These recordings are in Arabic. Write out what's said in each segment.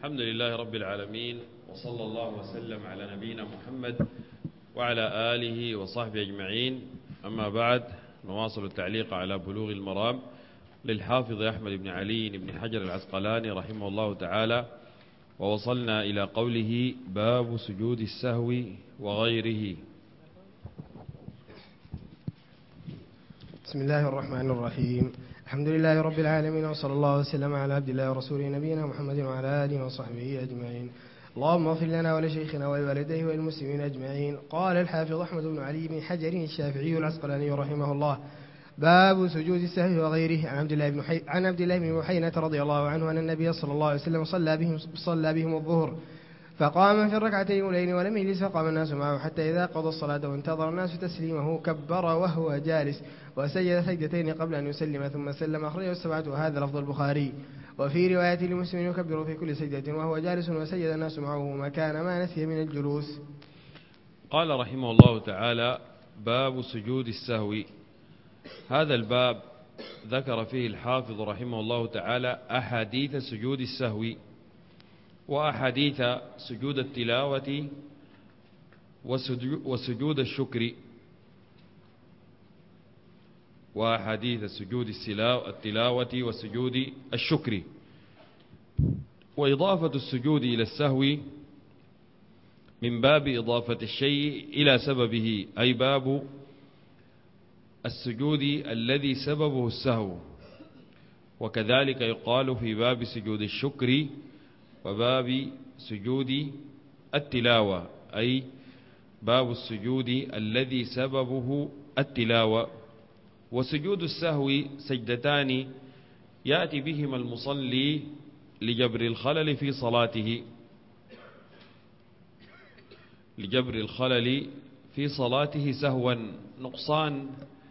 الحمد لله رب العالمين، وصلى الله وسلم على نبينا محمد وعلى آله وصحبه أجمعين. أما بعد، نواصل التعليق على بلوغ المرام للحافظ أحمد بن علي بن حجر العسقلاني رحمه الله تعالى، ووصلنا إلى قوله: باب سجود السهو وغيره. بسم الله الرحمن الرحيم. الحمد لله رب العالمين، وصلى الله وسلم على عبد الله ورسوله نبينا محمد وعلى آله وصحبه أجمعين. اللهم اغفر لنا ولشيخنا ولوالديه وللمسلمين أجمعين. قال الحافظ أحمد بن علي بن حجر الشافعي العسقلاني رحمه الله: باب سجود السهو وغيره. عن عبد الله بن بحينة رضي الله عنه أن النبي صلى الله عليه وسلم صلى بهم الظهر، فقام في الركعتين الأولين ولم يجلس، فقام الناس معه حتى إذا قضى الصلاة وانتظر الناس تسليمه كبر وهو جالس، وسجد سجدتين قبل أن يسلم ثم سلم. أخرجه السبعة، وهذا لفظ البخاري. وفي رواية لمسلم: يكبر في كل سجدة وهو جالس، وسجد الناس معه مكان ما نسي من الجلوس. قال رحمه الله تعالى: باب سجود السهو. هذا الباب ذكر فيه الحافظ رحمه الله تعالى أحاديث سجود السهو وأحاديث سجود التلاوة وسجود الشكر، وأحاديث سجود التلاوة وسجود الشكر. وإضافة السجود إلى السهو من باب إضافة الشيء إلى سببه، أي باب السجود الذي سببه السهو. وكذلك يقال في باب سجود الشكر وباب سجود التلاوة، أي باب السجود الذي سببه التلاوة. وسجود السهو سجدتان يأتي بهما المصلي لجبر الخلل في صلاته، لجبر الخلل في صلاته سهوا، نقصان،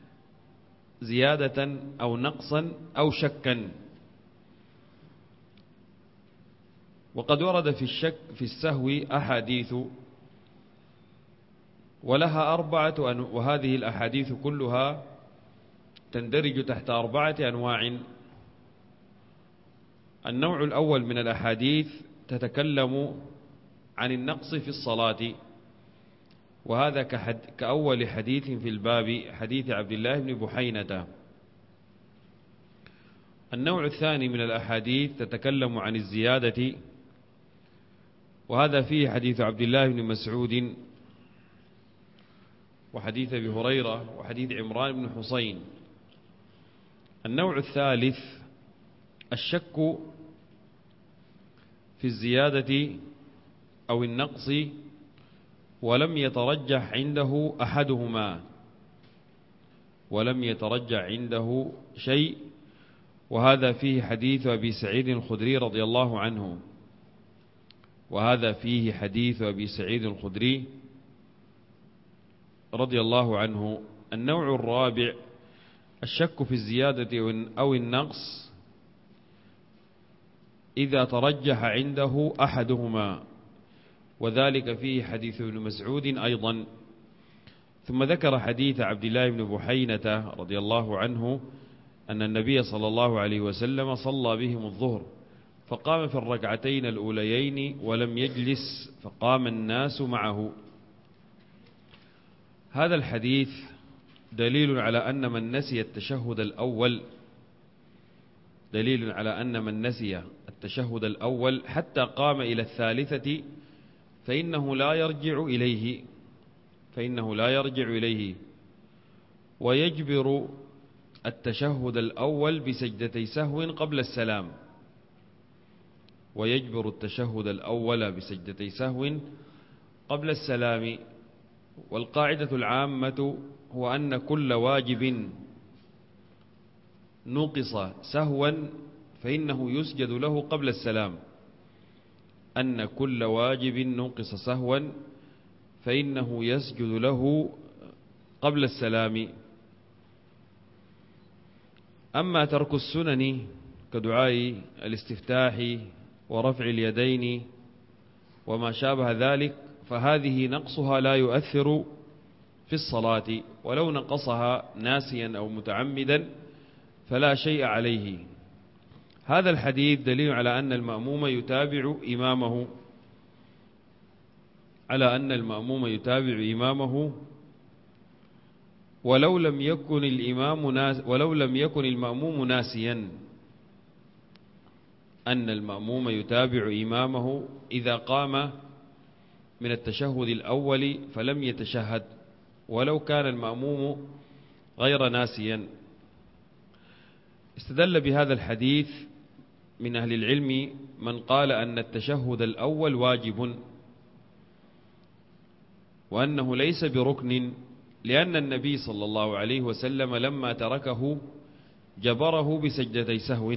زيادة أو نقصا أو شكا. وقد ورد في السهو أحاديث، ولها وهذه الأحاديث كلها تندرج تحت 4 أنواع. النوع الأول من الأحاديث تتكلم عن النقص في الصلاة، وهذا كأول حديث في الباب، حديث عبد الله بن بحينة. النوع الثاني من الأحاديث تتكلم عن الزيادة، وهذا فيه حديث عبد الله بن مسعود وحديث أبي هريرة وحديث عمران بن حسين. النوع الثالث الشك في الزيادة أو النقص ولم يترجح عنده أحدهما، ولم يترجح عنده شيء، وهذا فيه حديث أبي سعيد الخدري رضي الله عنه، وهذا فيه حديث أبي سعيد الخدري رضي الله عنه. النوع الرابع الشك في الزيادة أو النقص إذا ترجح عنده أحدهما، وذلك فيه حديث ابن مسعود أيضا. ثم ذكر حديث عبد الله بن بحينة رضي الله عنه أن النبي صلى الله عليه وسلم صلى بهم الظهر، فقام في الركعتين الأوليين ولم يجلس، فقام الناس معه. هذا الحديث دليل على أن من نسي التشهد الأول، دليل على أن من نسي التشهد الأول حتى قام إلى الثالثة فإنه لا يرجع إليه، ويجبر التشهد الأول بسجدتي سهو قبل السلام، ويجبر التشهد الأول بسجدتي سهو قبل السلام. والقاعدة العامة هو أن كل واجب نقص سهوا فإنه يسجد له قبل السلام، أن كل واجب نقص سهوا فإنه يسجد له قبل السلام. أما ترك السنن كدعاء الاستفتاح ورفع اليدين وما شابه ذلك فهذه نقصها لا يؤثر في الصلاة، ولو نقصها ناسيا أو متعمدا فلا شيء عليه. هذا الحديث دليل على أن المأموم يتابع إمامه ولو لم يكن المأموم ناسيا، أن المأموم يتابع إمامه إذا قام من التشهد الأول فلم يتشهد ولو كان المأموم غير ناسيا. استدل بهذا الحديث من أهل العلم من قال أن التشهد الأول واجب وأنه ليس بركن، لأن النبي صلى الله عليه وسلم لما تركه جبره بسجدتي سهو،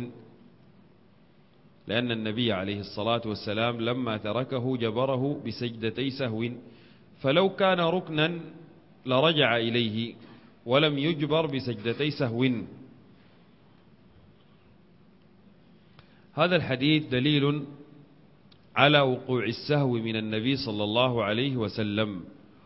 لأن النبي عليه الصلاة والسلام لما تركه جبره بسجدتي سهو، فلو كان ركنا لرجع إليه ولم يجبر بسجدتي سهو. هذا الحديث دليل على وقوع السهو من النبي صلى الله عليه وسلم،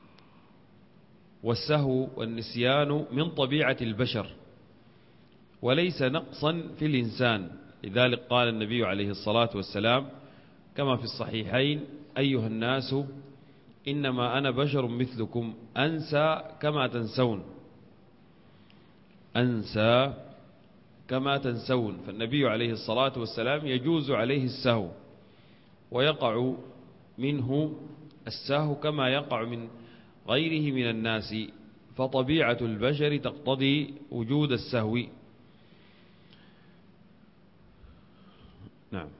والسهو والنسيان من طبيعة البشر وليس نقصا في الإنسان، لذلك قال النبي عليه الصلاة والسلام كما في الصحيحين: أيها الناس إنما أنا بشر مثلكم أنسى كما تنسون. فالنبي عليه الصلاة والسلام يجوز عليه السهو ويقع منه السهو كما يقع من غيره من الناس، فطبيعة البشر تقتضي وجود السهو. نعم.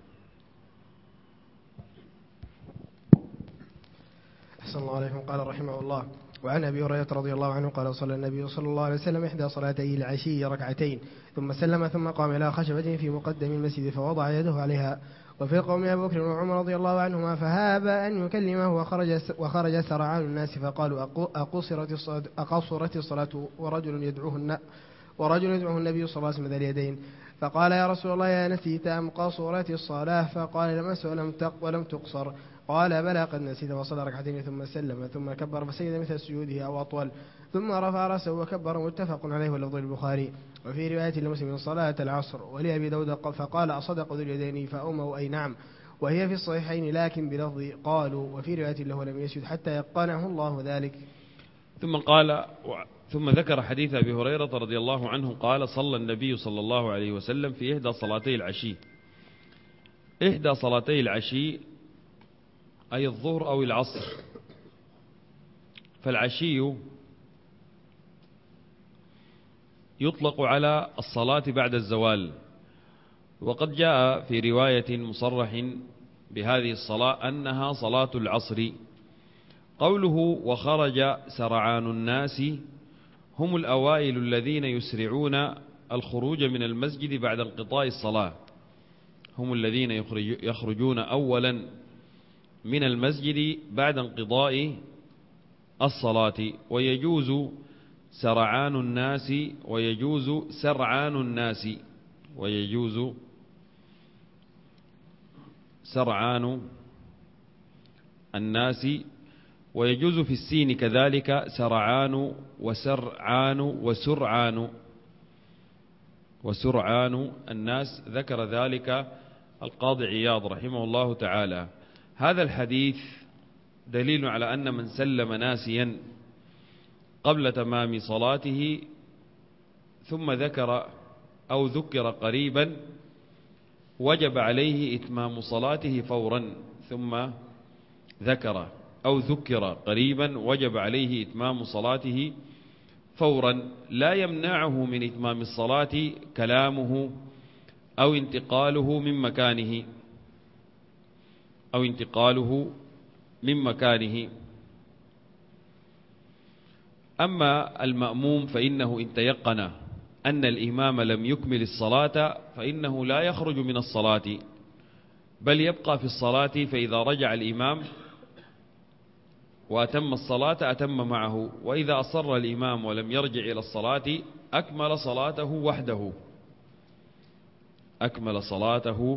أحسن الله عليكم. قال رحمه الله: وعن أبي هريرة رضي الله عنه قال: صلى النبي صلى الله عليه وسلم إحدى صلاتي العشي ركعتين ثم سلم ثم قام إلى خشبة في مقدم المسجد فوضع يده عليها، وفي القوم أبو بكر وعمر رضي الله عنهما، فهاب أن يكلمه وخرج سرعان الناس فقالوا: أقصرت الصلاة ورجل يدعوه النبي صلى الله عليه وسلم ذا اليدين، فقال: يا رسول الله يا نسيت أم قصرت الصلاة؟ فقال: لم أنس ولم تقصر. قال: بلى قد نسيت. وصلى ركعتين ثم سلم ثم كبر فسجد مثل سجوده أو أطول ثم رفع رأسه وكبر، متفق عليه واللفظ البخاري. وفي رواية لمسلم صلاة العصر. ولأبي داود فقال: أصدق ذو اليدين؟ فأموا أي نعم، وهي في الصحيحين لكن بلفظ قالوا. وفي رواية له لم يسجد حتى يقنعه الله ذلك. ثم ذكر حديث أبي هريرة رضي الله عنه قال: صلى النبي صلى الله عليه وسلم في إحدى صلاتي العشي. إحدى صلاتي العشي أي الظهر أو العصر. فالعشي يطلق على الصلاة بعد الزوال، وقد جاء في رواية مصرح بهذه الصلاة أنها صلاة العصر. قوله وخرج سرعان الناس هم الأوائل الذين يسرعون الخروج من المسجد بعد انقضاء الصلاة، هم الذين يخرجون أولا من المسجد بعد انقضاء الصلاة. ويجوز سرعان الناس ويجوز سرعان الناس ويجوز سرعان الناس ويجوز في السين كذلك سرعان وسرعان وسرعان الناس. ذكر ذلك القاضي عياض رحمه الله تعالى. هذا الحديث دليل على أن من سلم ناسيا قبل تمام صلاته ثم ذكر أو ذكر قريبا وجب عليه إتمام صلاته فورا، ثم ذكر أو ذكر قريبا وجب عليه إتمام صلاته فورا، لا يمنعه من إتمام الصلاة كلامه أو انتقاله من مكانه أما المأموم فإنه إن تيقن أن الإمام لم يكمل الصلاة فإنه لا يخرج من الصلاة بل يبقى في الصلاة، فإذا رجع الإمام وأتم الصلاة أتم معه، وإذا أصر الإمام ولم يرجع إلى الصلاة أكمل صلاته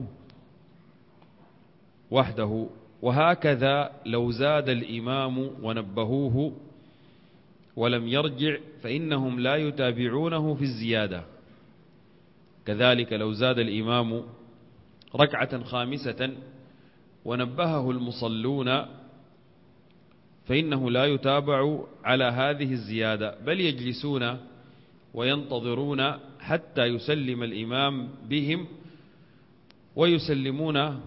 وحده. وهكذا لو زاد الإمام ونبهوه ولم يرجع فإنهم لا يتابعونه في الزيادة. كذلك لو زاد الإمام ركعة خامسة ونبهه المصلون فإنه لا يتابع على هذه الزيادة، بل يجلسون وينتظرون حتى يسلم الإمام بهم ويسلمون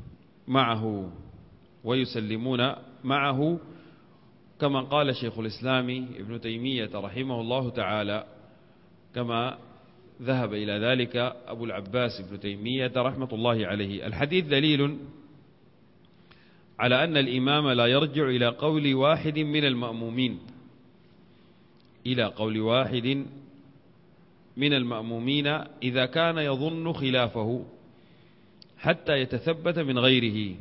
معه كما قال شيخ الإسلام ابن تيمية رحمه الله تعالى، كما ذهب إلى ذلك أبو العباس ابن تيمية رحمة الله عليه. الحديث دليل على أن الإمام لا يرجع إلى قول واحد من المأمومين إذا كان يظن خلافه حتى يتثبت من غيره،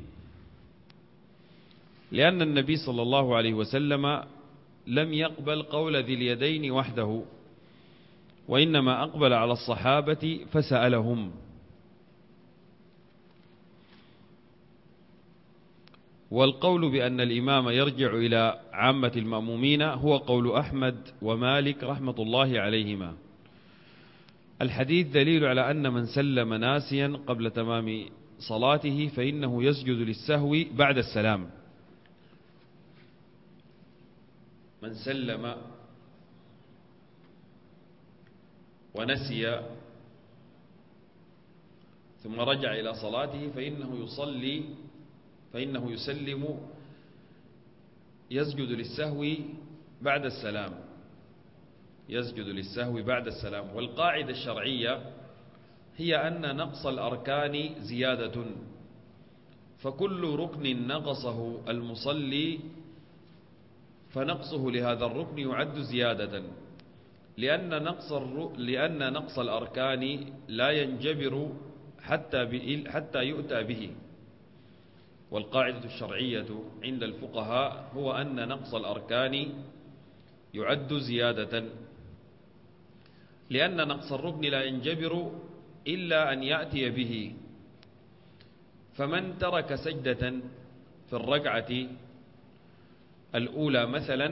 لأن النبي صلى الله عليه وسلم لم يقبل قول ذي اليدين وحده، وإنما أقبل على الصحابة فسألهم. والقول بأن الإمام يرجع إلى عامة المأمومين هو قول أحمد ومالك رحمة الله عليهما. الحديث دليل على أن من سلم ناسيا قبل تمام صلاته فإنه يسجد للسهو بعد السلام. من سلم ونسي ثم رجع إلى صلاته فإنه يسلم يسجد للسهو بعد السلام. والقاعدة الشرعية هي أن نقص الأركان زيادة، فكل ركن نقصه المصلي فنقصه لهذا الركن يعد زيادة، لأن نقص الأركان لا ينجبر حتى يؤتى به. والقاعدة الشرعية عند الفقهاء هو أن نقص الأركان يعد زيادة، لأن نقص الركن لا ينجبر إلا أن يأتي به. فمن ترك سجدة في الركعة الأولى مثلا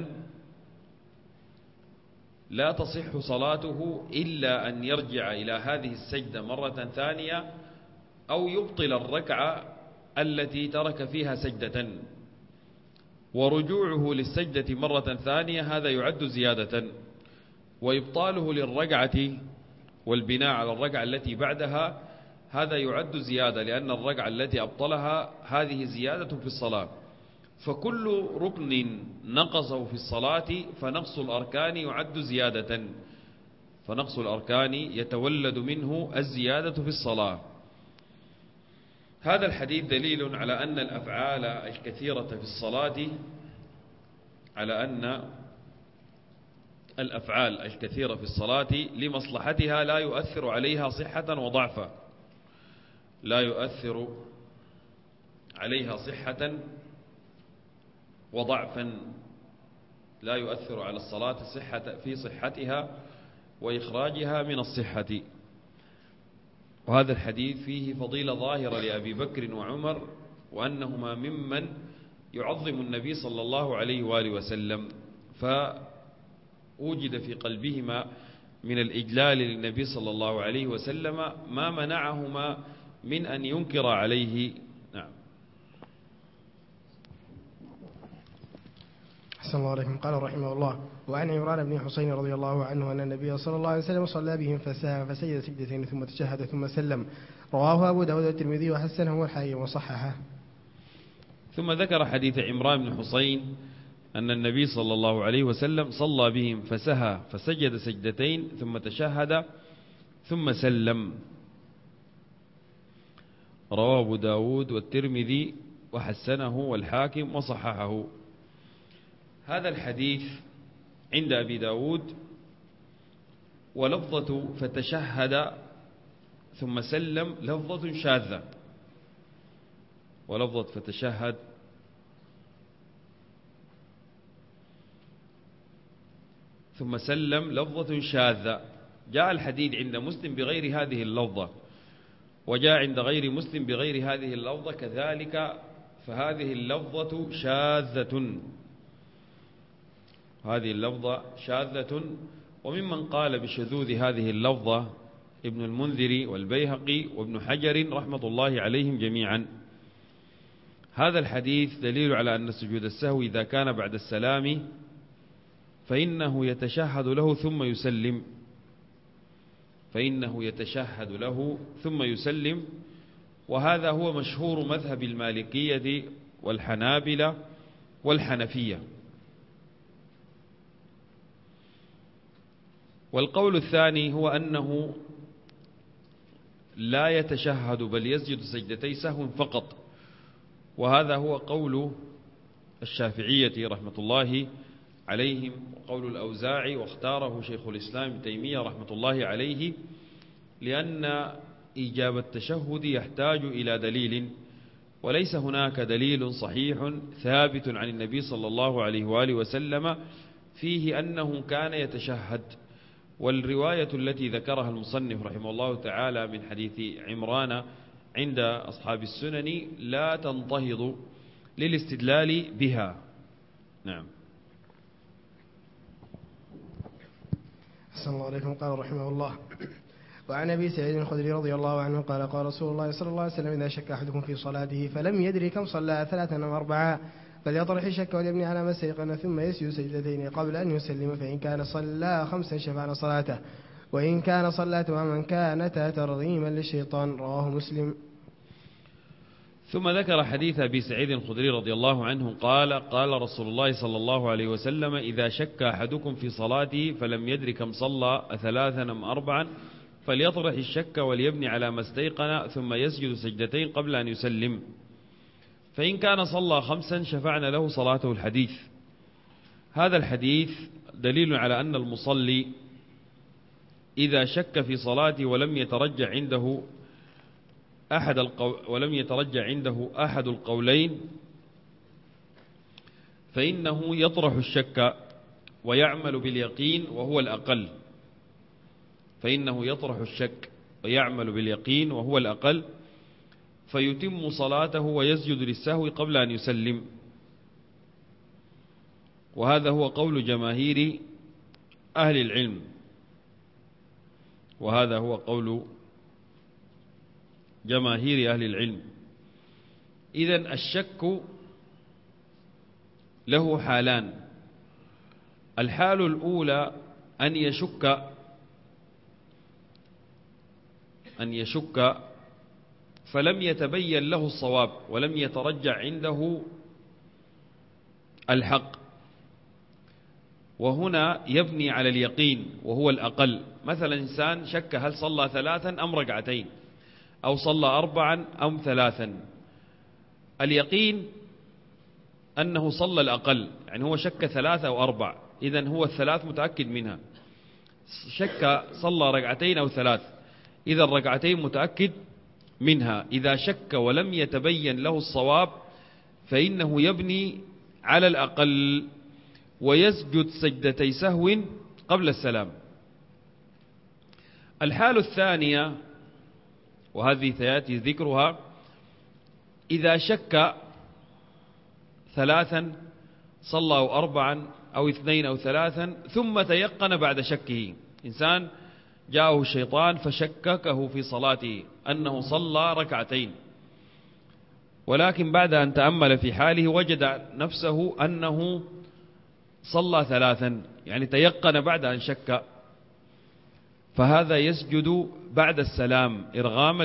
لا تصح صلاته إلا أن يرجع إلى هذه السجدة مرة ثانية أو يبطل الركعة التي ترك فيها سجدة، ورجوعه للسجدة مرة ثانية هذا يعد زيادة، وإبطاله للركعة والبناء على الركعة التي بعدها هذا يعد زيادة، لأن الركعة التي أبطلها هذه زيادة في الصلاة. فكل ركن نقصه في الصلاة فنقص الأركان يعد زيادة، فنقص الأركان يتولد منه الزيادة في الصلاة. هذا الحديث دليل على أن الأفعال الكثيرة في الصلاة لمصلحتها لا يؤثر عليها صحة وضعفا، لا يؤثر على الصلاة في صحتها وإخراجها من الصحة. وهذا الحديث فيه فضيلة ظاهرة لأبي بكر وعمر، وأنهما ممن يعظم النبي صلى الله عليه وآله وسلم، فوجد في قلبهما من الإجلال للنبي صلى الله عليه وسلم ما منعهما من أن ينكر عليه. نعم. أحسن الله عليكم. قال رحمه الله: وعن عمران بن حسين رضي الله عنه أن النبي صلى الله عليه وسلم صلى بهم فسجد سجدتين ثم تشهد ثم سلم. رواه أبو داود والترمذي وحسنه والحاكم وصححه. ثم ذكر حديث عمران بن حسين أن النبي صلى الله عليه وسلم صلى بهم فسهى فسجد سجدتين ثم تشهد ثم سلم. رواه أبو داود والترمذي وحسنه والحاكم وصححه. هذا الحديث عند أبي داود ولفظة فتشهد ثم سلم لفظة شاذة، ولفظة فتشهد ثم سلم لفظة شاذة. جاء الحديث عند مسلم بغير هذه اللفظة، وجاء عند غير مسلم بغير هذه اللفظة كذلك، فهذه اللفظة شاذة، هذه اللفظة شاذة. وممن قال بشذوذ هذه اللفظة ابن المنذر والبيهقي وابن حجر رحمة الله عليهم جميعا. هذا الحديث دليل على أن سجود السهو إذا كان بعد السلام فإنه يتشهد له ثم يسلم، وهذا هو مشهور مذهب المالكية والحنابلة والحنفية. والقول الثاني هو أنه لا يتشهد بل يسجد سجدتي سهو فقط، وهذا هو قول الشافعية رحمة الله عليهم وقول الأوزاعي، واختاره شيخ الإسلام ابن تيمية رحمة الله عليه، لأن إيجاب التشهد يحتاج إلى دليل، وليس هناك دليل صحيح ثابت عن النبي صلى الله عليه وآله وسلم فيه أنه كان يتشهد. والرواية التي ذكرها المصنف رحمه الله تعالى من حديث عمران عند أصحاب السنن لا تنتهض للاستدلال بها. نعم. أحسن الله عليكم. قال رحمه الله: وعن أبي سعيد الخدري رضي الله عنه قال: قال رسول الله صلى الله عليه وسلم: إذا شك أحدكم في صلاته فلم يدري كم صلى 3 أو 4 فليطرح الشك وليبني على ما استيقن ثم يسجد سجدتين قبل أن يسلم، فإن كان صلى 5 شفعنا صلاته، وإن كان صلى تماما كانتا ترغيما للشيطان. رواه مسلم. ثم ذكر حديث أبي سعيد الخدري رضي الله عنه قال: قال رسول الله صلى الله عليه وسلم: إذا شك أحدكم في صلاته فلم يدري كم صلى 3 أم 4 فليطرح الشك وليبني على ما استيقن ثم يسجد سجدتين قبل أن يسلم، فإن كان صلى 5 شفعنا له صلاته. الحديث هذا الحديث دليل على أن المصلي إذا شك في صلاته ولم يترجع عنده أحد القولين فإنه يطرح الشك ويعمل باليقين وهو الأقل، فيتم صلاته ويسجد للسهو قبل أن يسلم. وهذا هو قول جماهير أهل العلم. إذن الشك له حالان: الحال الأولى أن يشك فلم يتبين له الصواب ولم يترجع عنده الحق، وهنا يبني على اليقين وهو الأقل. مثلا إنسان شك هل صلى 3 أم 2 أو صلى 4 أم 3، اليقين أنه صلى الأقل، يعني هو شك 3 أو 4، إذن هو 3 متأكد منها. شك صلى 2 أو 3، إذا 2 متأكد منها. إذا شك ولم يتبين له الصواب فإنه يبني على الأقل ويسجد سجدتي سهو قبل السلام. الحال الثانية وهذه سيأتي ذكرها: إذا شك 3 صلى أو 4 أو 2 أو 3 ثم تيقن بعد شكه، إنسان جاءه الشيطان فشككه في صلاته أنه صلى 2، ولكن بعد أن تأمل في حاله وجد نفسه أنه صلى 3، يعني تيقن بعد أن شك، فهذا يسجد بعد السلام إرغاما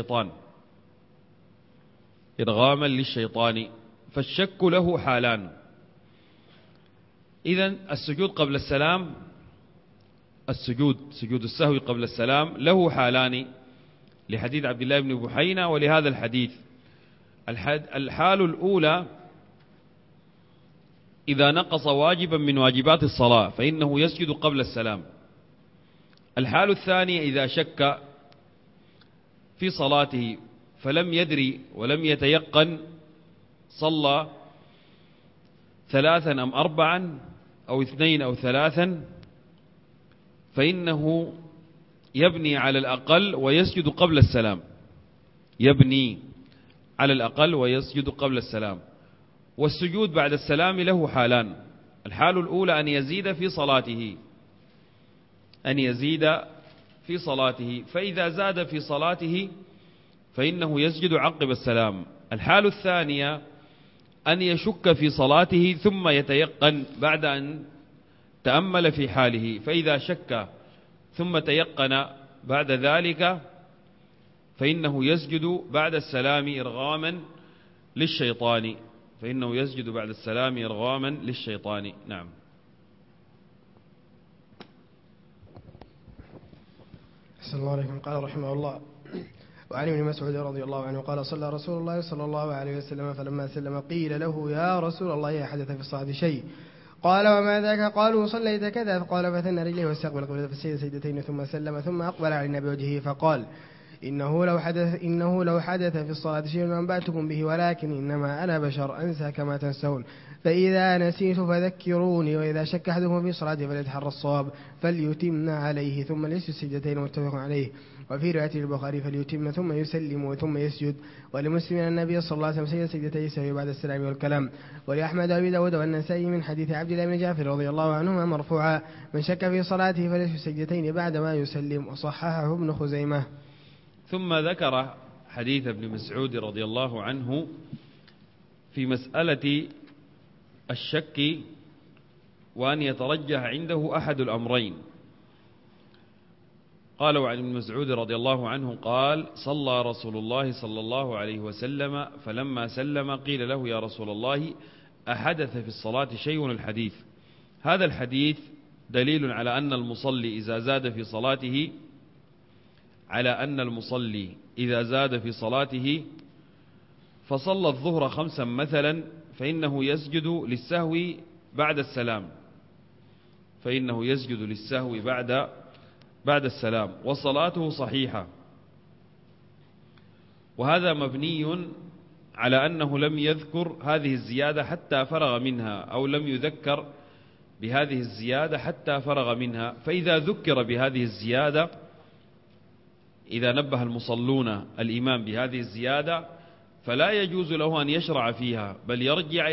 للشيطان. فالشك له حالان. إذن السجود قبل السلام، سجود السهو قبل السلام له حالان لحديث عبد الله بن بحينة ولهذا الحديث. الحال الأولى إذا نقص واجبا من واجبات الصلاة فإنه يسجد قبل السلام. الحال الثانية إذا شك في صلاته فلم يدري ولم يتيقن صلى 3 أم 4 أو 2 أو 3، فإنه يبني على الأقل ويسجد قبل السلام. والسجود بعد السلام له حالان: الحال الأولى أن يزيد في صلاته، فإذا زاد في صلاته فإنه يسجد عقب السلام. الحال الثانية أن يشك في صلاته ثم يتيقن بعد أن تأمل في حاله، فإذا شك ثم تيقن بعد ذلك فإنه يسجد بعد السلام إرغاما للشيطان، فإنه يسجد بعد السلام إرغاما للشيطان. نعم. أحسن الله عليكم. قال رحمه الله: وعن ابن مسعود رضي الله عنه قال: صلى رسول الله صلى الله عليه وسلم فلما سلم قيل له: يا رسول الله حدث في الصلاة شيء؟ قال: وما ذاك؟ قالوا: صليت كذا. فقال: فثنى رجليه واستقبل القبلة فسجد سجدتين ثم سلم ثم أقبل على النبي وجهه فقال: إنه لو حدث في الصلاة شيء أنبأتكم به، ولكن إنما أنا بشر أنسى كما تنسون، فإذا نسيت فذكروني، وإذا شك أحدكم في صلاته فليتحرى الصواب فليتم عليه ثم ليسجد سجدتين، متفق عليه. وفي رواية البخاري: فليتم ثم يسلم ثم يسجد. ولمسلم أن النبي صلى الله عليه وسلم سجد سجدتي سهو بعد السلام والكلام. ولأحمد وأبي داود والنسائي من حديث عبد الله بن جعفر رضي الله عنهما مرفوعا: من شك في صلاته فليسجد سجدتين بعد ما يسلم. وصححه ابن خزيمة. ثم ذكر حديث ابن مسعود رضي الله عنه في مسألة الشك وأن يترجح عنده أحد الأمرين. قالوا عن ابن مسعود رضي الله عنه قال: صلى رسول الله صلى الله عليه وسلم فلما سلم قيل له: يا رسول الله أحدث في الصلاة شيء؟ الحديث. هذا الحديث دليل على أن المصلي إذا زاد في صلاته فصلى الظهر 5 مثلا فإنه يسجد للسهو بعد السلام، بعد السلام وصلاته صحيحة. وهذا مبني على أنه لم يذكر هذه الزيادة حتى فرغ منها، أو لم يذكر بهذه الزيادة حتى فرغ منها. فإذا ذكر بهذه الزيادة، إذا نبه المصلون الإمام بهذه الزيادة فلا يجوز له أن يشرع فيها، بل يرجع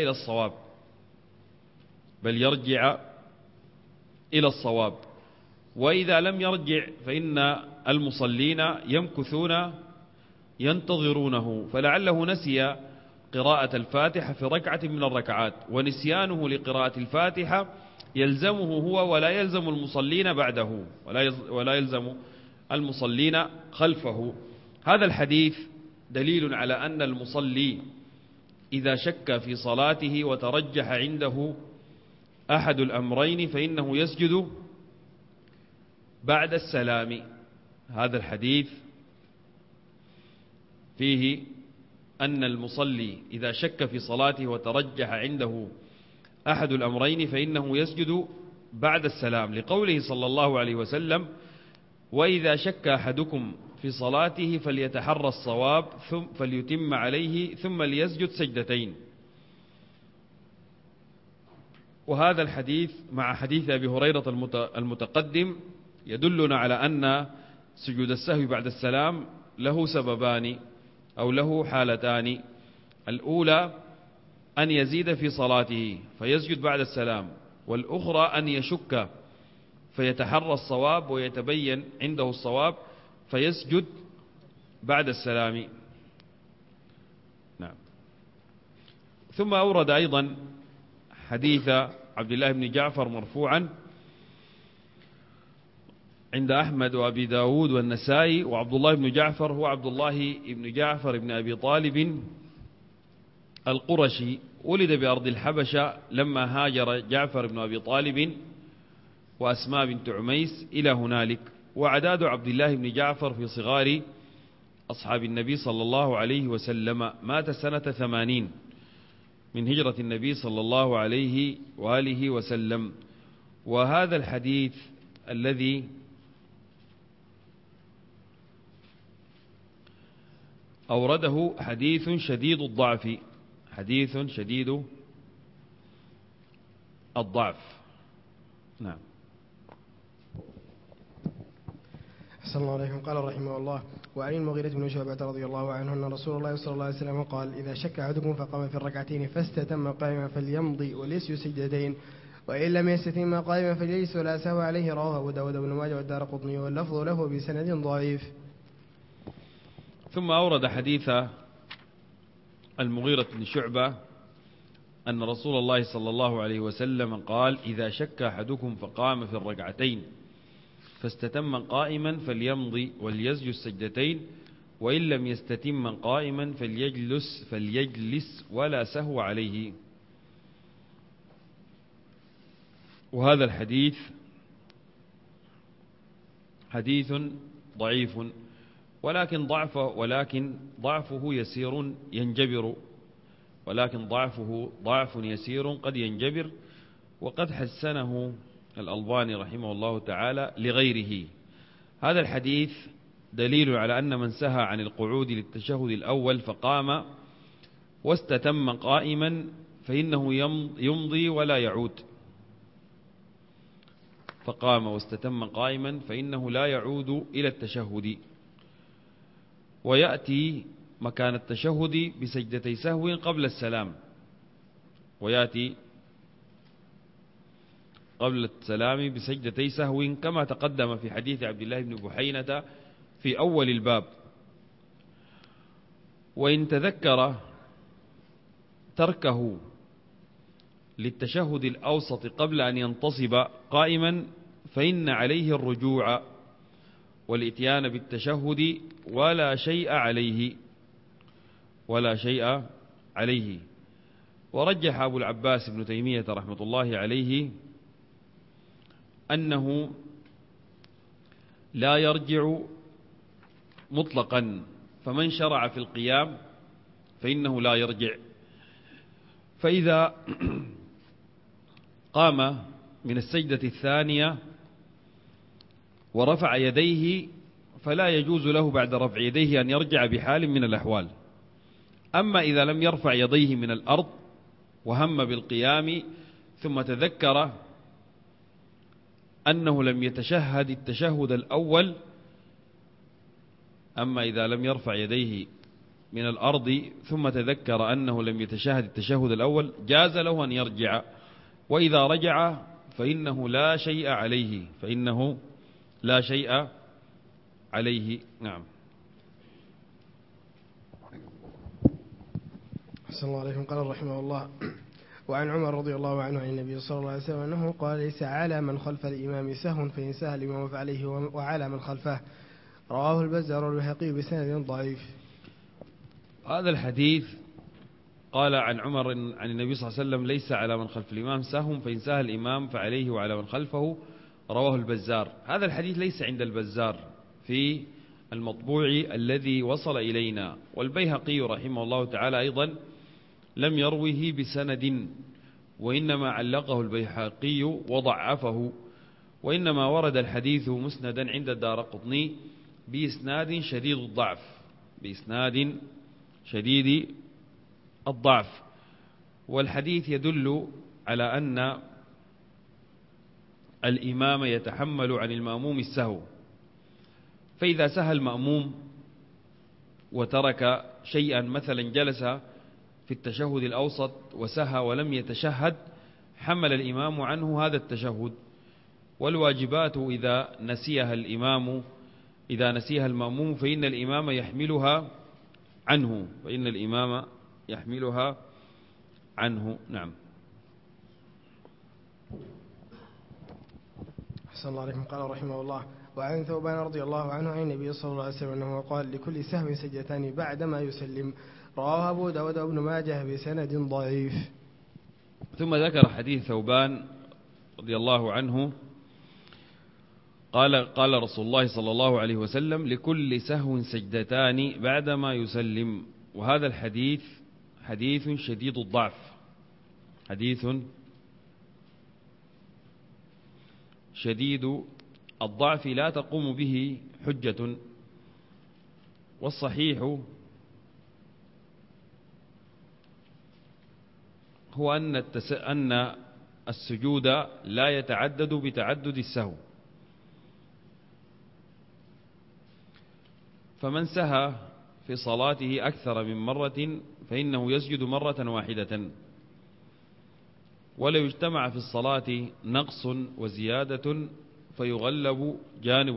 إلى الصواب. وإذا لم يرجع فإن المصلين يمكثون ينتظرونه، فلعله نسي قراءة الفاتحة في ركعة من الركعات، ونسيانه لقراءة الفاتحة يلزمه هو ولا يلزم المصلين بعده، ولا يلزم المصلين خلفه. هذا الحديث دليل على أن المصلي إذا شك في صلاته وترجح عنده أحد الأمرين فإنه يسجد بعد السلام. هذا الحديث فيه أن المصلي إذا شك في صلاته وترجح عنده أحد الأمرين فإنه يسجد بعد السلام، لقوله صلى الله عليه وسلم: وإذا شك أحدكم في صلاته فليتحرى الصواب فليتم عليه ثم ليسجد سجدتين. وهذا الحديث مع حديث أبي هريرة المتقدم يدلنا على أن سجود السهو بعد السلام له سببان أو له حالتان: الأولى أن يزيد في صلاته فيسجد بعد السلام، والأخرى أن يشك فيتحرى الصواب ويتبين عنده الصواب فيسجد بعد السلام. نعم. ثم أورد أيضا حديث عبد الله بن جعفر مرفوعا عند أحمد وأبي داود والنسائي. وعبد الله بن جعفر هو عبد الله بن جعفر بن أبي طالب القرشي، ولد بأرض الحبشة لما هاجر جعفر بن أبي طالب وأسماء بنت عميس إلى هنالك. وعداد عبد الله بن جعفر في صغار أصحاب النبي صلى الله عليه وسلم، مات سنة 80 من هجرة النبي صلى الله عليه وآله وسلم. وهذا الحديث الذي أورده حديث شديد الضعف. نعم. أحسن الله عليكم. قال رحمه الله: وعن المغيرة بن شعبة رضي الله عنه أن رسول الله صلى الله عليه وسلم قال: إذا شك أحدكم فقام في الركعتين فاستتم قائما فليمضي وليسجد سجدتين. وإن لم يستتم قائما فليجلس ولا سهو عليه. رواه أبو داود بن ماجه والدارقطني واللفظ له بسند ضعيف. ثم أورد حديث المغيرة بن شعبة أن رسول الله صلى الله عليه وسلم قال: إذا شك أحدكم فقام في الركعتين فاستتم قائما فليمضي وليسجد السجدتين، وإن لم يستتم قائما فليجلس ولا سهو عليه. وهذا الحديث حديث ضعيف، ولكن ضعفه يسير ينجبر، ضعف يسير قد ينجبر، وقد حسنه الألباني رحمه الله تعالى لغيره. هذا الحديث دليل على أن من سهى عن القعود للتشهد الأول فقام واستتم قائما فإنه يمضي ولا يعود. فقام واستتم قائما فإنه لا يعود إلى التشهد، ويأتي مكان التشهد بسجدتي سهو قبل السلام، بسجدتي سهو كما تقدم في حديث عبد الله بن بحينة في أول الباب. وإن تذكر تركه للتشهد الأوسط قبل أن ينتصب قائما فإن عليه الرجوع والإتيان بالتشهد ولا شيء عليه. ورجح أبو العباس ابن تيمية رحمة الله عليه أنه لا يرجع مطلقا، فمن شرع في القيام فإنه لا يرجع. فإذا قام من السجدة الثانية ورفع يديه فلا يجوز له بعد رفع يديه أن يرجع بحال من الأحوال. أما إذا لم يرفع يديه من الأرض وهم بالقيام ثم تذكر أنه لم يتشهد التشهد الأول، أما إذا لم يرفع يديه من الأرض ثم تذكر أنه لم يتشهد التشهد الأول جاز له أن يرجع، وإذا رجع فإنه لا شيء عليه. نعم. أحسن الله عليكم. قال رحمه الله: وعن عمر رضي الله عنه عن النبي صلى الله عليه وسلم أنه قال: ليس على من خلف الإمام سهو فإن سهى الإمام فعليه وعلى من خلفه. رواه البزار والبيهقي بسند ضعيف. هذا الحديث قال عن عمر عن النبي صلى الله عليه وسلم: ليس على من خلف الإمام سهو فإن سهى الإمام فعليه وعلى من خلفه. رواه البزار. هذا الحديث ليس عند البزار في المطبوع الذي وصل إلينا، والبيهقي رحمه الله تعالى أيضا لم يروه بسند، وإنما علقه البيهقي وضعفه، وإنما ورد الحديث مسندا عند الدارقطني بإسناد شديد الضعف. والحديث يدل على أن الإمام يتحمل عن المأموم السهو، فإذا سهى المأموم وترك شيئا، مثلا جلس في التشهد الأوسط وسهى ولم يتشهد، حمل الإمام عنه هذا التشهد. والواجبات إذا نسيها المأموم فإن الإمام يحملها عنه. نعم. أحسن الله عليكم. قال رحمه الله: وعن ثوبان رضي الله عنه عن النبي صلى الله عليه وسلم أنه قال: لكل سهو سجدتان بعدما يسلم. رواه أبو داود وابن ماجه بسند ضعيف. ثم ذكر حديث ثوبان رضي الله عنه قال رسول الله صلى الله عليه وسلم: لكل سهو سجدتان بعدما يسلم. وهذا الحديث حديث شديد الضعف لا تقوم به حجة. والصحيح هو أن السجود لا يتعدد بتعدد السهو، فمن سهى في صلاته أكثر من مرة فإنه يسجد مرة واحدة، ولو اجتمع في الصلاة نقص وزيادة فيغلب جانب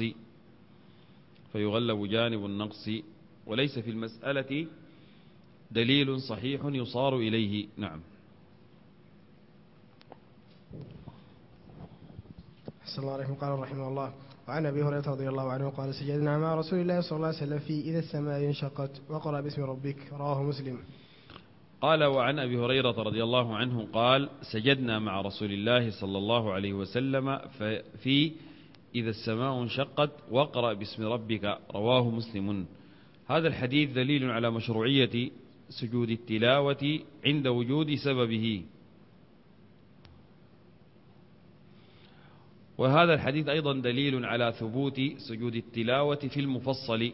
النقص وليس في المسألة دليل صحيح يصار إليه. نعم. أحسن الله عليكم. قال رحمه الله: وعن أبي هريرة رضي الله عنه قال: سجدنا مع رسول الله صلى الله عليه وسلم في إذا السماء انشقت وقرأ باسم ربك. رواه مسلم. قال: وعن أبي هريرة رضي الله عنه قال: سجدنا مع رسول الله صلى الله عليه وسلم في إذا السماء انشقت وقرأ باسم ربك. رواه مسلم. هذا الحديث دليل على مشروعية سجود التلاوة عند وجود سببه. وهذا الحديث أيضا دليل على ثبوت سجود التلاوة في المفصل.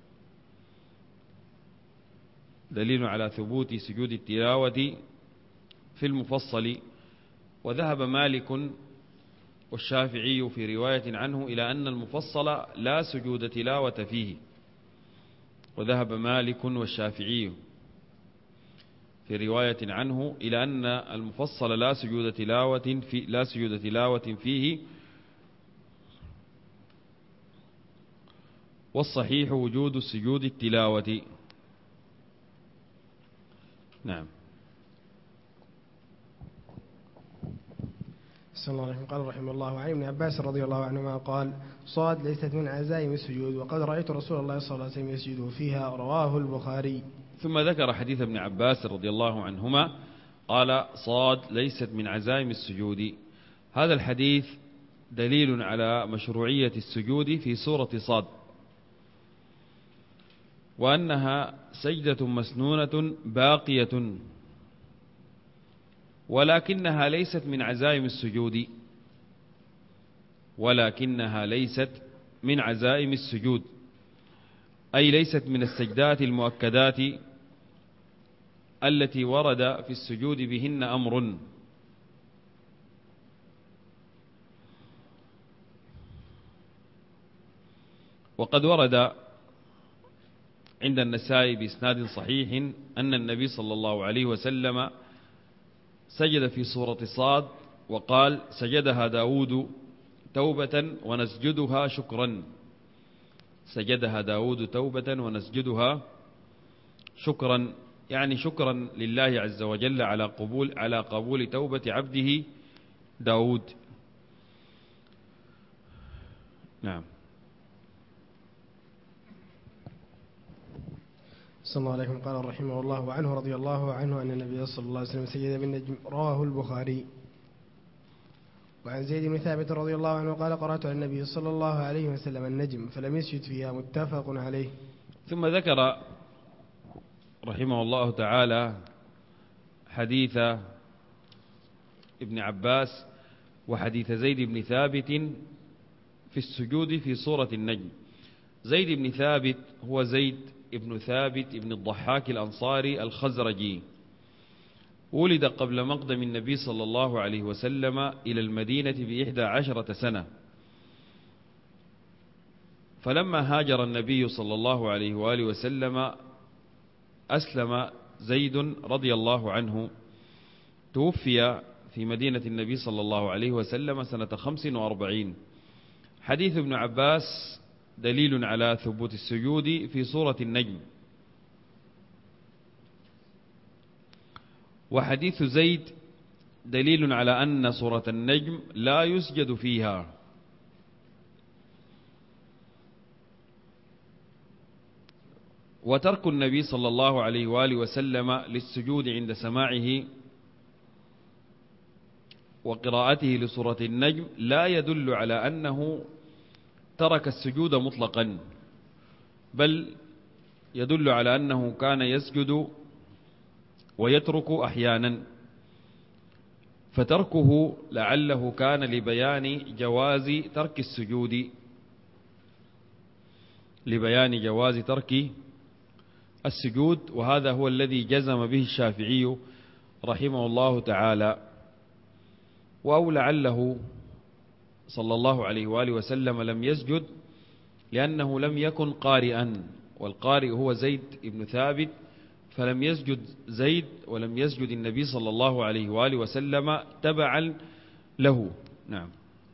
وذهب مالك والشافعي في رواية عنه إلى أن المفصل لا سجود تلاوة فيه. لا سجود تلاوة فيه. والصحيح وجود سجود التلاوة. نعم. صلى الله عليه وسلم. قال رحمه الله: وعن ابن عباس رضي الله عنهما قال: صاد ليست من عزائم السجود وقد رأيت رسول الله صلى الله عليه وسلم يسجد فيها. رواه البخاري. ثم ذكر حديث ابن عباس رضي الله عنهما قال: صاد ليست من عزائم السجود. هذا الحديث دليل على مشروعية السجود في سورة صاد، وأنها سجدة مسنونة باقية، ولكنها ليست من عزائم السجود، أي ليست من السجدات المؤكدات التي ورد في السجود بهن أمر. وقد ورد عند النسائي بإسناد صحيح أن النبي صلى الله عليه وسلم سجد في سورة صاد وقال: سجدها داود توبة ونسجدها شكرا، يعني شكرا لله عز وجل على قبول توبة عبده داود. نعم. صلى الله عليه وسلم. قال رحمه الله: وعنه رضي الله عنه أن النبي صلى الله عليه وسلم سجد بالنجم. رواه البخاري. وعن زيد بن ثابت رضي الله عنه قال: قرأت على النبي صلى الله عليه وسلم النجم فلم يسجد فيها. متفق عليه. ثم ذكر رحمه الله تعالى حديث ابن عباس وحديث زيد بن ثابت في السجود في سورة النجم. زيد بن ثابت هو زيد ابن ثابت ابن الضحاك الأنصاري الخزرجي، ولد قبل مقدم النبي صلى الله عليه وسلم إلى المدينة ب11 سنة. فلما هاجر النبي صلى الله عليه وآله وسلم أسلم زيد رضي الله عنه. توفي في مدينة النبي صلى الله عليه وسلم سنة 45. حديث ابن عباس دليل على ثبوت السجود في سورة النجم، وحديث زيد دليل على أن سورة النجم لا يسجد فيها. وترك النبي صلى الله عليه وآله وسلم للسجود عند سماعه وقراءته لسورة النجم لا يدل على أنه ترك السجود مطلقا، بل يدل على أنه كان يسجد ويترك أحيانا، فتركه لعله كان لبيان جواز ترك السجود، وهذا هو الذي جزم به الشافعي رحمه الله تعالى. أو لعله صلى الله عليه وآله وسلم لم يسجد لأنه لم يكن قارئا، والقارئ هو زيد بن ثابت، فلم يسجد زيد ولم يسجد النبي صلى الله عليه وآله وسلم تبعا له. نعم.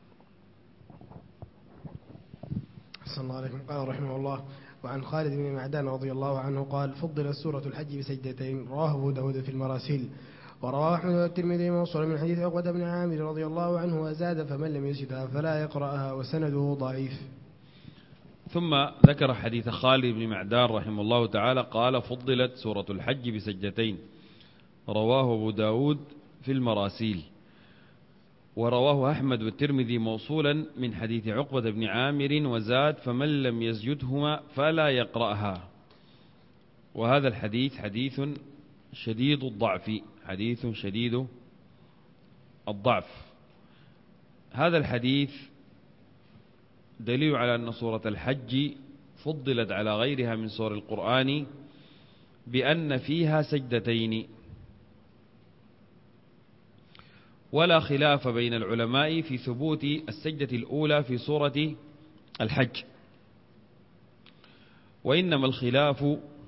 أحسن الله عليكم. قال رحمه الله: وعن خالد بن معدان رضي الله عنه قال: فضلت سورة الحج بسجدتين، رواه أبو داود في المراسيل. ورواه أحمد والترمذي موصولا من حديث عقبة بن عامر رضي الله عنه وزاد: فمن لم يسجدها فلا يقرأها، وسنده ضعيف. ثم ذكر حديث خالد بن معدان رحمه الله تعالى قال: فضلت سورة الحج بسجدتين، رواه أبو داود في المراسيل. ورواه أحمد والترمذي موصولا من حديث عقبة بن عامر وزاد: فمن لم يسجدهما فلا يقرأها. وهذا الحديث حديث شديد الضعف، حديث شديد الضعف. هذا الحديث دليل على أن سورة الحج فضلت على غيرها من سور القرآن بأن فيها سجدتين، ولا خلاف بين العلماء في ثبوت السجدة الأولى في سورة الحج، وإنما الخلاف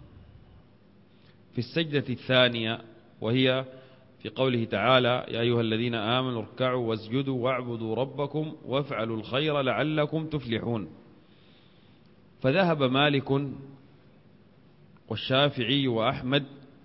في السجدة الثانية، وهي في قوله تعالى: يا أيها الذين آمنوا اركعوا واسجدوا واعبدوا ربكم وافعلوا الخير لعلكم تفلحون. فذهب مالك والشافعي وأحمد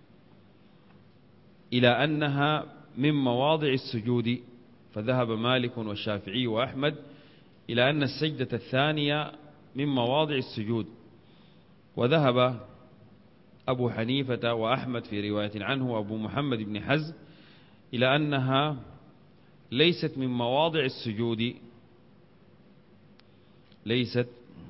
إلى أنها من مواضع السجود، فذهب مالك والشافعي وأحمد إلى أن السجدة الثانية من مواضع السجود. وذهب أبو حنيفة وأحمد في رواية عنه وأبو محمد بن حزم إلى أنها ليست من مواضع السجود، ليست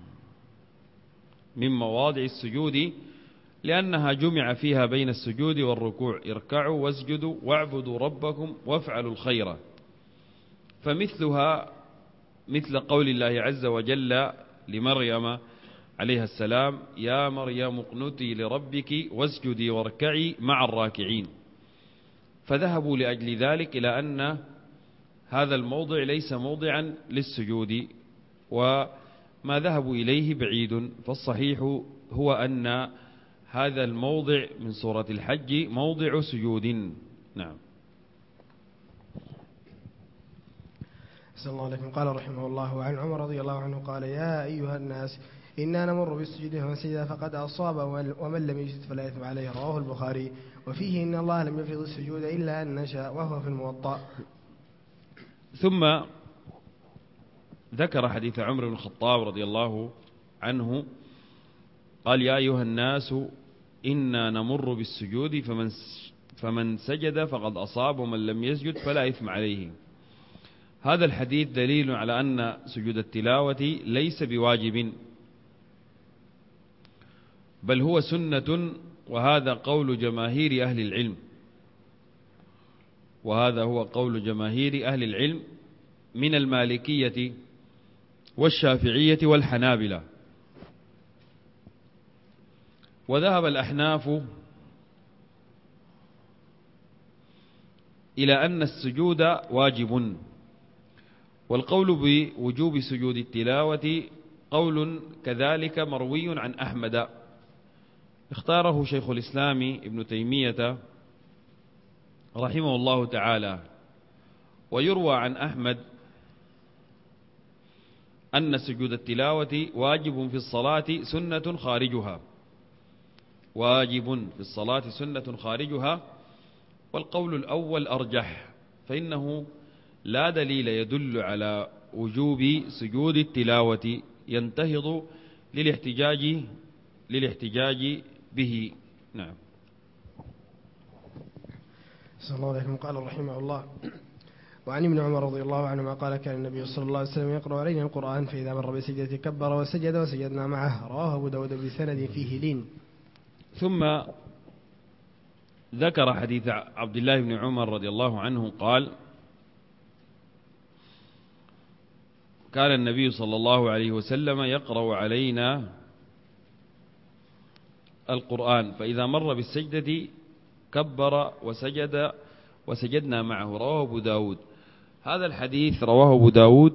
من مواضع السجود، لأنها جمع فيها بين السجود والركوع: اركعوا واسجدوا واعبدوا ربكم وافعلوا الخير. فمثلها مثل قول الله عز وجل لمريم عليها السلام: يا مريم اقنتي لربك واسجدي واركعي مع الراكعين. فذهبوا لأجل ذلك إلى أن هذا الموضع ليس موضعا للسجود، وما ذهبوا إليه بعيد. فالصحيح هو أن هذا الموضع من سورة الحج موضع سجود. نعم. أحسن الله عليكم. قال رحمه الله: وعن عمر رضي الله عنه قال: يا أيها الناس إنا نمر بالسجود فمن سجد فقد أصاب ومن لم يسجد فلا إثم عليه، رواه البخاري. وفيه: إن الله لم يفرض السجود إلا أن نشاء، وهو في الموطأ. ثم ذكر حديث عمر بن الخطاب رضي الله عنه قال: يا أيها الناس إنا نمر بالسجود فمن سجد فقد أصاب ومن لم يسجد فلا إثم عليه. هذا الحديث دليل على أن سجود التلاوة ليس بواجب، بل هو سنة، وهذا قول جماهير أهل العلم، وهذا هو قول جماهير أهل العلم من المالكية والشافعية والحنابلة. وذهب الأحناف إلى أن السجود واجب، والقول بوجوب سجود التلاوة قول كذلك مروي عن أحمد، اختاره شيخ الإسلام ابن تيمية رحمه الله تعالى. ويروى عن أحمد أن سجود التلاوة واجب في الصلاة سنة خارجها، واجب في الصلاة سنة خارجها. والقول الأول أرجح، فإنه لا دليل يدل على وجوب سجود التلاوة ينتهض للاحتجاج به. نعم. صلى الله عليه وسلم. قال رحمه الله: وعن ابن عمر رضي الله عنهما قال: كان النبي صلى الله عليه وسلم يقرأ علينا القرآن فإذا مر بسجدة كبر وسجد وسجدنا معه، رواه أبو داود بسند فيه لين. ثم ذكر حديث عبد الله بن عمر رضي الله عنه قال: كان النبي صلى الله عليه وسلم يقرأ علينا القرآن فإذا مر بالسجدة كبر وسجد وسجدنا معه، رواه أبو داود. هذا الحديث رواه أبو داود،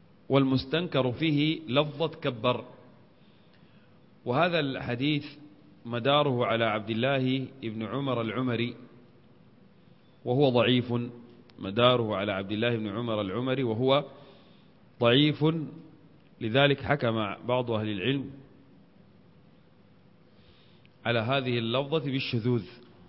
والمستنكر فيه لفظة كبر. وهذا الحديث مداره على عبد الله بن عمر العمري وهو ضعيف، مداره على عبد الله بن عمر العمري وهو ضعيف، لذلك حكم بعض أهل العلم على هذه اللفظة بالشذوذ.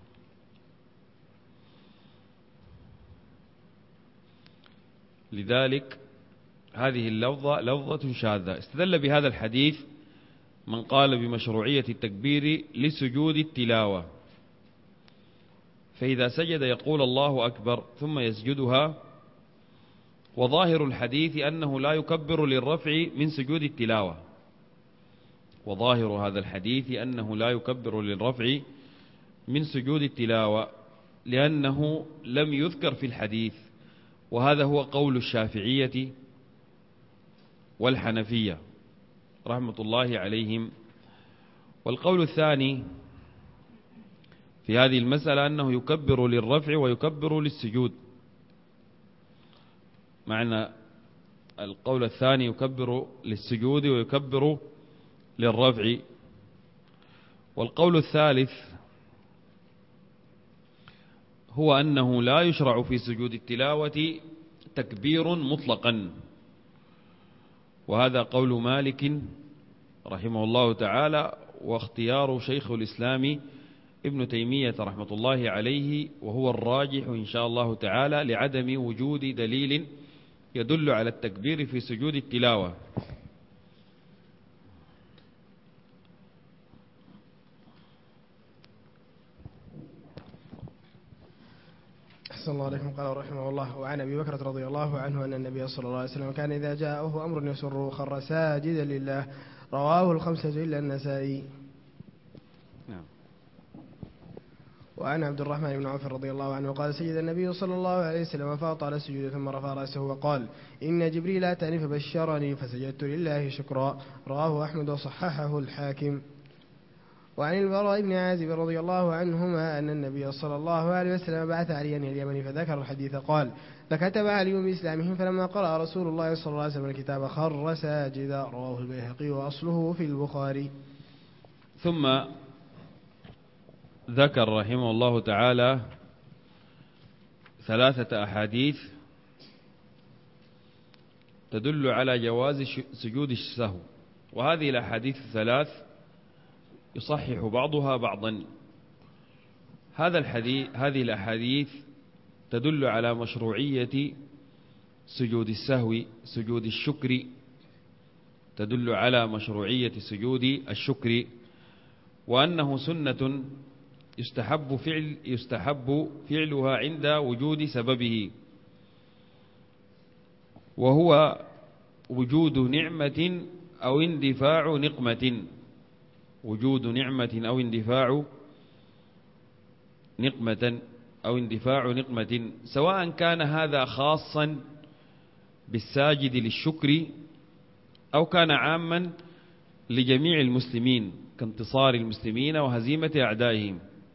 لذلك هذه اللفظة لفظة شاذة. استدل بهذا الحديث من قال بمشروعية التكبير لسجود التلاوة، فإذا سجد يقول الله أكبر ثم يسجدها، وظاهر الحديث أنه لا يكبر للرفع من سجود التلاوة، وظاهر هذا الحديث أنه لا يكبر للرفع من سجود التلاوة لأنه لم يذكر في الحديث، وهذا هو قول الشافعية والحنفية رحمة الله عليهم. والقول الثاني في هذه المسألة أنه يكبر للرفع ويكبر للسجود، معنى القول الثاني يكبر للسجود ويكبر للرفع. والقول الثالث هو أنه لا يشرع في سجود التلاوة تكبير مطلقا، وهذا قول مالك رحمه الله تعالى واختيار شيخ الإسلام ابن تيمية رحمة الله عليه، وهو الراجح إن شاء الله تعالى لعدم وجود دليل يدل على التكبير في سجود التلاوة. أحسن الله عليكم. قال رحمه الله: وعن أبي بكرة رضي الله عنه أن النبي صلى الله عليه وسلم كان إذا جاءه أمر يسره خر ساجدا لله. رواه الخمسة إلا النسائي. وعن عبد الرحمن بن عوف رضي الله عنه قال: سجد النبي صلى الله عليه وسلم فأطال السجود ثم رفع رأسه وقال: إن جبريل أتاني فبشرني فسجدت لله شكرا. رواه أحمد وصححه الحاكم. وعن البراء بن عازب رضي الله عنهما أن النبي صلى الله عليه وسلم بعث عليا إلى اليمن فذكر الحديث قال: فكتب علي بإسلامهم فلما قرأ رسول الله صلى الله عليه وسلم الكتاب خر ساجدا. رواه البيهقي وأصله في البخاري. ثم ذكر رحمه الله تعالى ثلاثة أحاديث تدل على جواز سجود السهو، وهذه الأحاديث الثلاث يصحح بعضها بعضا. هذه الأحاديث تدل على مشروعية سجود السهو، سجود الشكر، تدل على مشروعية سجود الشكر، وأنه سنة يستحب فعلها عند وجود سببه، وهو وجود نعمة أو اندفاع نقمة، وجود نعمة أو اندفاع نقمة، سواء كان هذا خاصا بالساجد للشكر أو كان عاما لجميع المسلمين كانتصار المسلمين وهزيمة أعدائهم.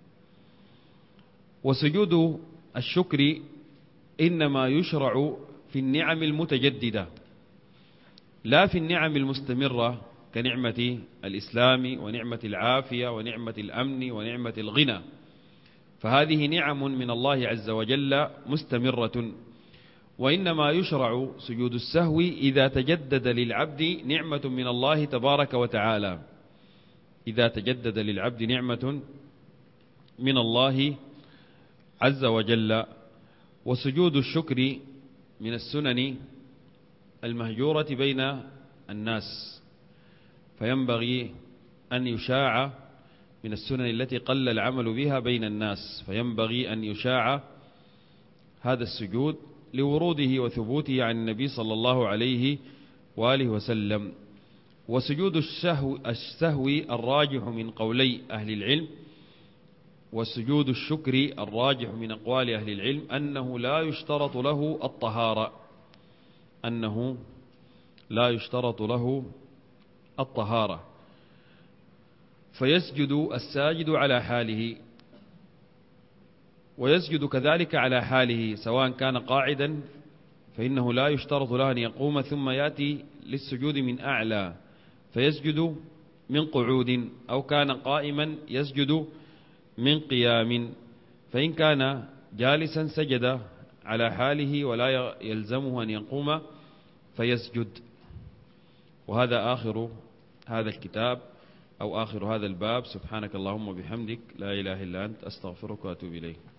وسجود الشكر إنما يشرع في النعم المتجددة، لا في النعم المستمرة كنعمة الإسلام ونعمة العافية ونعمة الأمن ونعمة الغنى، فهذه نعم من الله عز وجل مستمرة. وإنما يشرع سجود السهو إذا تجدد للعبد نعمة من الله تبارك وتعالى، إذا تجدد للعبد نعمة من الله عز وجل. وسجود الشكر من السنن المهجورة بين الناس، فينبغي أن يشاع من السنن التي قل العمل بها بين الناس، فينبغي أن يشاع هذا السجود لوروده وثبوته عن النبي صلى الله عليه وآله وسلم. وسجود السهو الراجح من قولي أهل العلم، وسجود الشكر الراجح من أقوال أهل العلم أنه لا يشترط له الطهارة، أنه لا يشترط له الطهارة، فيسجد الساجد على حاله، ويسجد كذلك على حاله سواء كان قاعدا، فإنه لا يشترط له أن يقوم ثم يأتي للسجود من أعلى، فيسجد من قعود، أو كان قائما يسجد من قيام، فإن كان جالسا سجد على حاله ولا يلزمه أن يقوم فيسجد. وهذا آخر هذا الكتاب أو آخر هذا الباب. سبحانك اللهم وبحمدك، لا إله إلا أنت، أستغفرك وأتوب إليك.